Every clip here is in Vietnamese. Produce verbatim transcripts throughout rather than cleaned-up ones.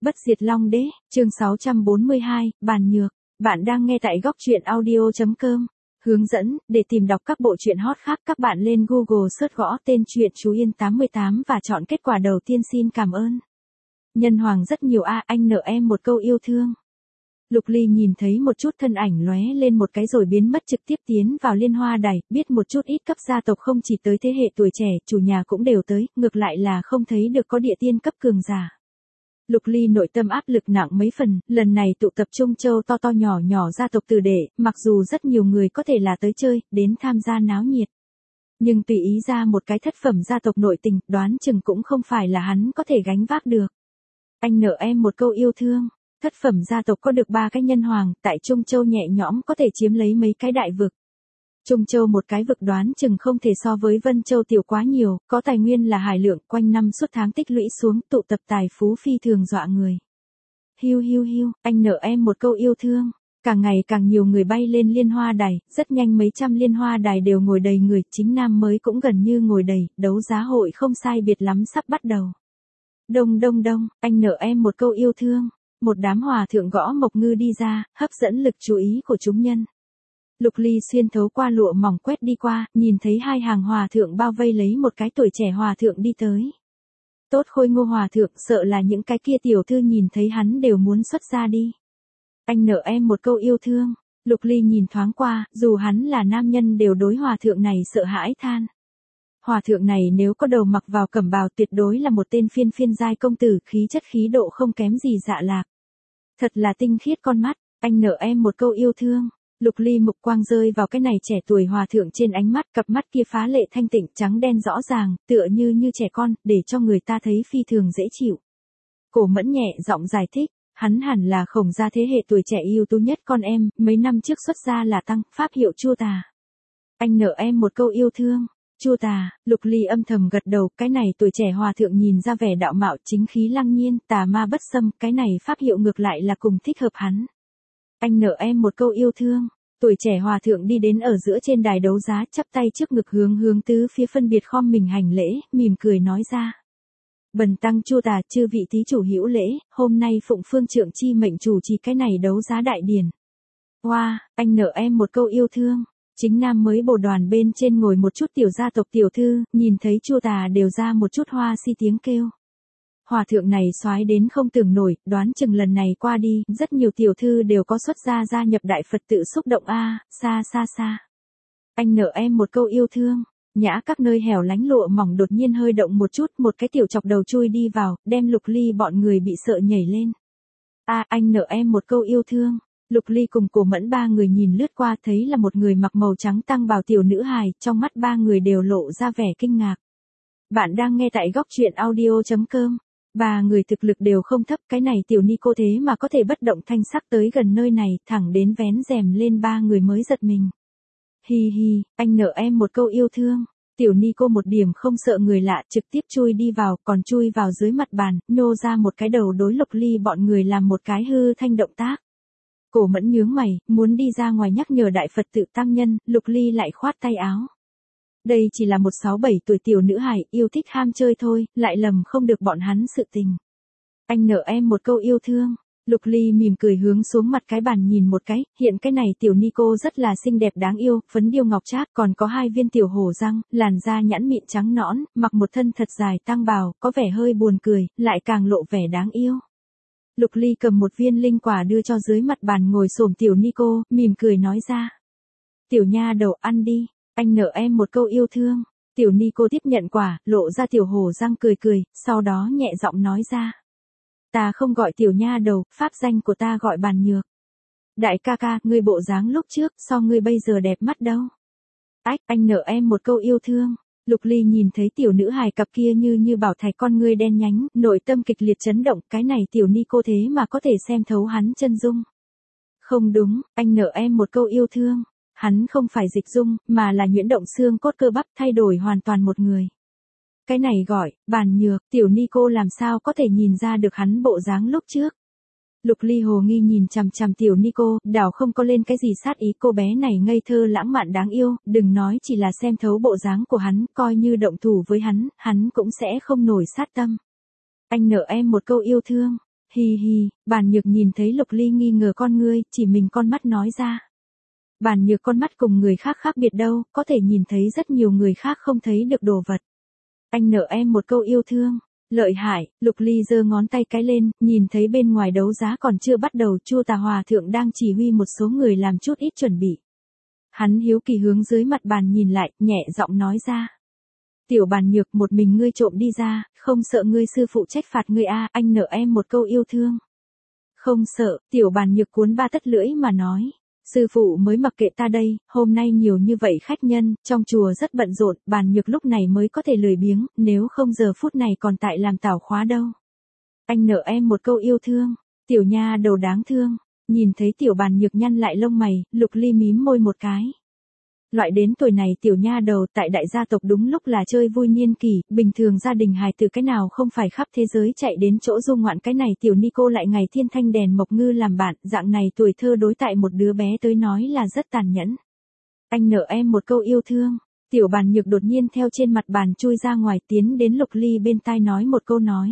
Bất diệt Long Đế, chương sáu trăm bốn mươi hai, Bàn Nhược. Bạn đang nghe tại góc truyện audio chấm com. Hướng dẫn, để tìm đọc các bộ truyện hot khác các bạn lên Google search gõ tên truyện Chú Yên tám mươi tám và chọn kết quả đầu tiên. Xin cảm ơn. Nhân hoàng rất nhiều a, anh nợ em một câu yêu thương. Lục Ly nhìn thấy một chút thân ảnh lóe lên một cái rồi biến mất, trực tiếp tiến vào liên hoa đài, biết một chút ít cấp gia tộc không chỉ tới thế hệ tuổi trẻ, chủ nhà cũng đều tới, ngược lại là không thấy được có địa tiên cấp cường giả. Lục Ly nội tâm áp lực nặng mấy phần, lần này tụ tập Trung Châu to to nhỏ nhỏ gia tộc tử đệ, mặc dù rất nhiều người có thể là tới chơi, đến tham gia náo nhiệt. Nhưng tùy ý ra một cái thất phẩm gia tộc nội tình, đoán chừng cũng không phải là hắn có thể gánh vác được. Anh nợ em một câu yêu thương. Thất phẩm gia tộc có được ba cái nhân hoàng, tại Trung Châu nhẹ nhõm có thể chiếm lấy mấy cái đại vực. Trung Châu một cái vực đoán chừng không thể so với Vân Châu tiểu quá nhiều, có tài nguyên là hải lượng, quanh năm suốt tháng tích lũy xuống, tụ tập tài phú phi thường dọa người. Hiu hiu hiu, anh nợ em một câu yêu thương. Càng ngày càng nhiều người bay lên liên hoa đài, rất nhanh mấy trăm liên hoa đài đều ngồi đầy người, chính nam mới cũng gần như ngồi đầy, đấu giá hội không sai biệt lắm sắp bắt đầu. Đông đông đông, anh nợ em một câu yêu thương. Một đám hòa thượng gõ mộc ngư đi ra, hấp dẫn lực chú ý của chúng nhân. Lục Ly xuyên thấu qua lụa mỏng quét đi qua, nhìn thấy hai hàng hòa thượng bao vây lấy một cái tuổi trẻ hòa thượng đi tới. Tốt khôi ngô hòa thượng, sợ là những cái kia tiểu thư nhìn thấy hắn đều muốn xuất ra đi. Anh nợ em một câu yêu thương. Lục Ly nhìn thoáng qua, dù hắn là nam nhân đều đối hòa thượng này sợ hãi than. Hòa thượng này nếu có đầu mặc vào cẩm bào tuyệt đối là một tên phiên phiên giai công tử, khí chất khí độ không kém gì Dạ Lạc. Thật là tinh khiết con mắt, anh nợ em một câu yêu thương. Lục Ly mục quang rơi vào cái này trẻ tuổi hòa thượng trên ánh mắt, cặp mắt kia phá lệ thanh tịnh, trắng đen rõ ràng, tựa như như trẻ con, để cho người ta thấy phi thường dễ chịu. Cổ Mẫn nhẹ giọng giải thích, hắn hẳn là Khổng gia thế hệ tuổi trẻ ưu tú nhất con em, mấy năm trước xuất gia là tăng, pháp hiệu Chu Tà. Anh nợ em một câu yêu thương. Chu Tà, Lục Ly âm thầm gật đầu, cái này tuổi trẻ hòa thượng nhìn ra vẻ đạo mạo chính khí lăng nhiên, tà ma bất xâm, cái này pháp hiệu ngược lại là cùng thích hợp hắn. Anh nợ em một câu yêu thương. Tuổi trẻ hòa thượng đi đến ở giữa trên đài đấu giá, chắp tay trước ngực hướng hướng tứ phía phân biệt khom mình hành lễ, mỉm cười nói ra. Bần tăng Chu Tà, chư vị thí chủ hữu lễ, hôm nay phụng phương trượng chi mệnh chủ trì cái này đấu giá đại điển. Hoa, wow, anh nợ em một câu yêu thương. Chính nam mới bồ đoàn bên trên ngồi một chút tiểu gia tộc tiểu thư, nhìn thấy Chu Tà đều ra một chút hoa si tiếng kêu. Hòa thượng này soái đến không tưởng nổi, đoán chừng lần này qua đi, rất nhiều tiểu thư đều có xuất gia gia nhập đại Phật tự xúc động a, à, xa xa xa. Anh nợ em một câu yêu thương. Nhã các nơi hẻo lánh lụa mỏng đột nhiên hơi động một chút, một cái tiểu chọc đầu chui đi vào, đem Lục Ly bọn người bị sợ nhảy lên. A, à, anh nợ em một câu yêu thương. Lục Ly cùng Cổ Mẫn ba người nhìn lướt qua thấy là một người mặc màu trắng tăng bào tiểu nữ hài, trong mắt ba người đều lộ ra vẻ kinh ngạc. Bạn đang nghe tại góc truyện audio chấm com. Ba người thực lực đều không thấp, cái này tiểu ni cô thế mà có thể bất động thanh sắc tới gần nơi này, thẳng đến vén rèm lên ba người mới giật mình. Hi hi, anh nợ em một câu yêu thương. Tiểu ni cô một điểm không sợ người lạ, trực tiếp chui đi vào, còn chui vào dưới mặt bàn, nhô ra một cái đầu đối Lục Ly bọn người làm một cái hư thanh động tác. Cổ Mẫn nhướng mày, muốn đi ra ngoài nhắc nhở đại Phật tự tăng nhân, Lục Ly lại khoát tay áo. Đây chỉ là một sáu bảy tuổi tiểu nữ hài, yêu thích ham chơi thôi, lại lầm không được bọn hắn sự tình. Anh nợ em một câu yêu thương. Lục Ly mỉm cười hướng xuống mặt cái bàn nhìn một cái, hiện cái này tiểu ni cô rất là xinh đẹp đáng yêu, phấn điêu ngọc trác, còn có hai viên tiểu hổ răng, làn da nhẵn mịn trắng nõn, mặc một thân thật dài tang bào, có vẻ hơi buồn cười, lại càng lộ vẻ đáng yêu. Lục Ly cầm một viên linh quả đưa cho dưới mặt bàn ngồi xổm tiểu ni cô, mỉm cười nói ra. Tiểu nha đầu ăn đi, anh nợ em một câu yêu thương. Tiểu ni cô tiếp nhận quả, lộ ra tiểu hổ răng cười cười, sau đó nhẹ giọng nói ra. Ta không gọi tiểu nha đầu, pháp danh của ta gọi Bàn Nhược. Đại ca ca, ngươi bộ dáng lúc trước, so ngươi bây giờ đẹp mắt đâu. Ách, anh nợ em một câu yêu thương. Lục Ly nhìn thấy tiểu nữ hài cặp kia như như bảo thạch con ngươi đen nhánh, nội tâm kịch liệt chấn động, cái này tiểu ni cô thế mà có thể xem thấu hắn chân dung. Không đúng, anh nợ em một câu yêu thương. Hắn không phải dịch dung, mà là nhuyễn động xương cốt cơ bắp, thay đổi hoàn toàn một người. Cái này gọi, Bàn Nhược, tiểu ni cô làm sao có thể nhìn ra được hắn bộ dáng lúc trước. Lục Ly hồ nghi nhìn chằm chằm tiểu ni cô, đảo không có lên cái gì sát ý, cô bé này ngây thơ lãng mạn đáng yêu, đừng nói chỉ là xem thấu bộ dáng của hắn, coi như động thủ với hắn, hắn cũng sẽ không nổi sát tâm. Anh nợ em một câu yêu thương. Hi hi, Bàn Nhược nhìn thấy Lục Ly nghi ngờ con ngươi, chỉ mình con mắt nói ra. Bàn Nhược con mắt cùng người khác khác biệt đâu, có thể nhìn thấy rất nhiều người khác không thấy được đồ vật. Anh nợ em một câu yêu thương. Lợi hại, Lục Ly giơ ngón tay cái lên, nhìn thấy bên ngoài đấu giá còn chưa bắt đầu, Chu Tà Hòa thượng đang chỉ huy một số người làm chút ít chuẩn bị. Hắn hiếu kỳ hướng dưới mặt bàn nhìn lại, nhẹ giọng nói ra. Tiểu Bàn Nhược, một mình ngươi trộm đi ra, không sợ ngươi sư phụ trách phạt ngươi a, à, anh nợ em một câu yêu thương. Không sợ, Tiểu Bàn Nhược cuốn ba tất lưỡi mà nói. Sư phụ mới mặc kệ ta đây, hôm nay nhiều như vậy khách nhân, trong chùa rất bận rộn, Bàn Nhược lúc này mới có thể lười biếng, nếu không giờ phút này còn tại làm tảo khóa đâu. Anh nợ em một câu yêu thương, tiểu nha đầu đáng thương, nhìn thấy Tiểu Bàn Nhược nhăn lại lông mày, Lục Ly mím môi một cái. Loại đến tuổi này tiểu nha đầu tại đại gia tộc đúng lúc là chơi vui niên kỳ, bình thường gia đình hài từ cái nào không phải khắp thế giới chạy đến chỗ du ngoạn, cái này tiểu Nico lại ngày thiên thanh đèn mộc ngư làm bạn, dạng này tuổi thơ đối tại một đứa bé tới nói là rất tàn nhẫn. Anh nợ em một câu yêu thương, Tiểu Bàn Nhược đột nhiên theo trên mặt bàn chui ra ngoài, tiến đến Lục Ly bên tai nói một câu nói.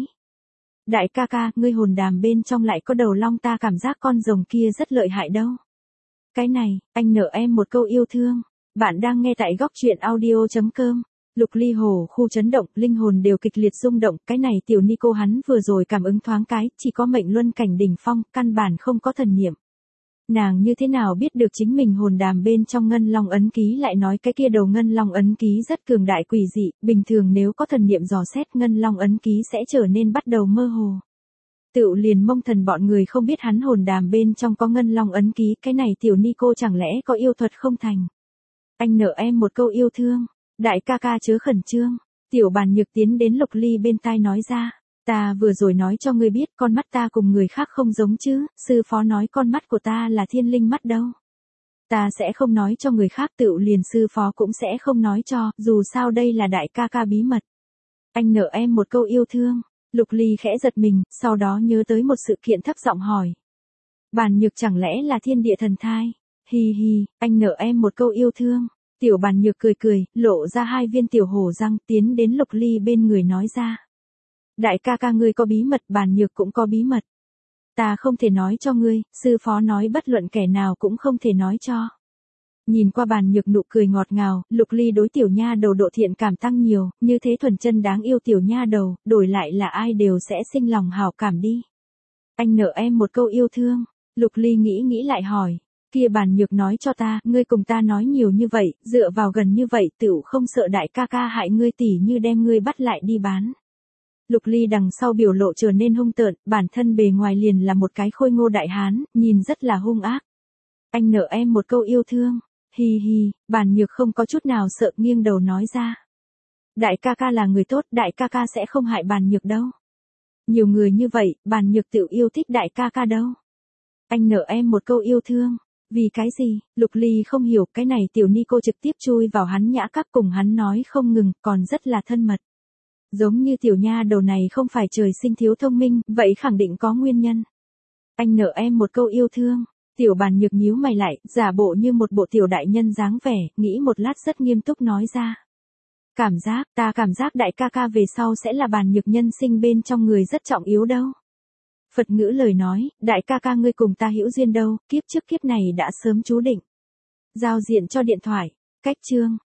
Đại ca ca, ngươi hồn đàm bên trong lại có đầu long, ta cảm giác con rồng kia rất lợi hại đâu. Cái này, anh nợ em một câu yêu thương. Bạn đang nghe tại góc truyện audio chấm com. Lục Ly hồ khu chấn động, linh hồn đều kịch liệt rung động, cái này tiểu Nico hắn vừa rồi cảm ứng thoáng cái, chỉ có mệnh luân cảnh đỉnh phong, căn bản không có thần niệm. Nàng như thế nào biết được chính mình hồn đàm bên trong ngân long ấn ký, lại nói cái kia đầu ngân long ấn ký rất cường đại quỷ dị, bình thường nếu có thần niệm dò xét ngân long ấn ký sẽ trở nên bắt đầu mơ hồ. Tựu liền Mông Thần bọn người không biết hắn hồn đàm bên trong có ngân long ấn ký, cái này tiểu Nico chẳng lẽ có yêu thuật không thành. Anh nợ em một câu yêu thương, đại ca ca chớ khẩn trương, Tiểu Bàn Nhược tiến đến Lục Ly bên tai nói ra, ta vừa rồi nói cho ngươi biết con mắt ta cùng người khác không giống chứ, sư phó nói con mắt của ta là thiên linh mắt đâu. Ta sẽ không nói cho người khác, tựu liền sư phó cũng sẽ không nói cho, dù sao đây là đại ca ca bí mật. Anh nợ em một câu yêu thương, Lục Ly khẽ giật mình, sau đó nhớ tới một sự kiện thấp giọng hỏi. Bàn Nhược chẳng lẽ là thiên địa thần thai? Hi hi, anh nợ em một câu yêu thương. Tiểu Bàn Nhược cười cười, lộ ra hai viên tiểu hổ răng, tiến đến Lục Ly bên người nói ra. Đại ca ca ngươi có bí mật, Bàn Nhược cũng có bí mật. Ta không thể nói cho ngươi, sư phó nói bất luận kẻ nào cũng không thể nói cho. Nhìn qua Bàn Nhược nụ cười ngọt ngào, Lục Ly đối tiểu nha đầu độ thiện cảm tăng nhiều, như thế thuần chân đáng yêu tiểu nha đầu, đổi lại là ai đều sẽ sinh lòng hảo cảm đi. Anh nợ em một câu yêu thương, Lục Ly nghĩ nghĩ lại hỏi. Kia Bàn Nhược nói cho ta, ngươi cùng ta nói nhiều như vậy, dựa vào gần như vậy, tựu không sợ đại ca ca hại ngươi, tỉ như đem ngươi bắt lại đi bán. Lục Ly đằng sau biểu lộ trở nên hung tợn, bản thân bề ngoài liền là một cái khôi ngô đại hán, nhìn rất là hung ác. Anh nợ em một câu yêu thương, hi hi, Bàn Nhược không có chút nào sợ, nghiêng đầu nói ra. Đại ca ca là người tốt, đại ca ca sẽ không hại Bàn Nhược đâu. Nhiều người như vậy, Bàn Nhược tự yêu thích đại ca ca đâu. Anh nợ em một câu yêu thương. Vì cái gì? Lục Ly không hiểu, cái này tiểu Nico trực tiếp chui vào hắn nhã các cùng hắn nói không ngừng, còn rất là thân mật. Giống như tiểu nha đầu này không phải trời sinh thiếu thông minh, vậy khẳng định có nguyên nhân. Anh nợ em một câu yêu thương. Tiểu Bàn Nhược nhíu mày lại, giả bộ như một bộ tiểu đại nhân dáng vẻ, nghĩ một lát rất nghiêm túc nói ra. Cảm giác, ta cảm giác đại ca ca về sau sẽ là Bàn Nhược nhân sinh bên trong người rất trọng yếu đâu. Phật ngữ lời nói, đại ca ca ngươi cùng ta hữu duyên đâu, kiếp trước kiếp này đã sớm chú định. Giao diện cho điện thoại, cách chương,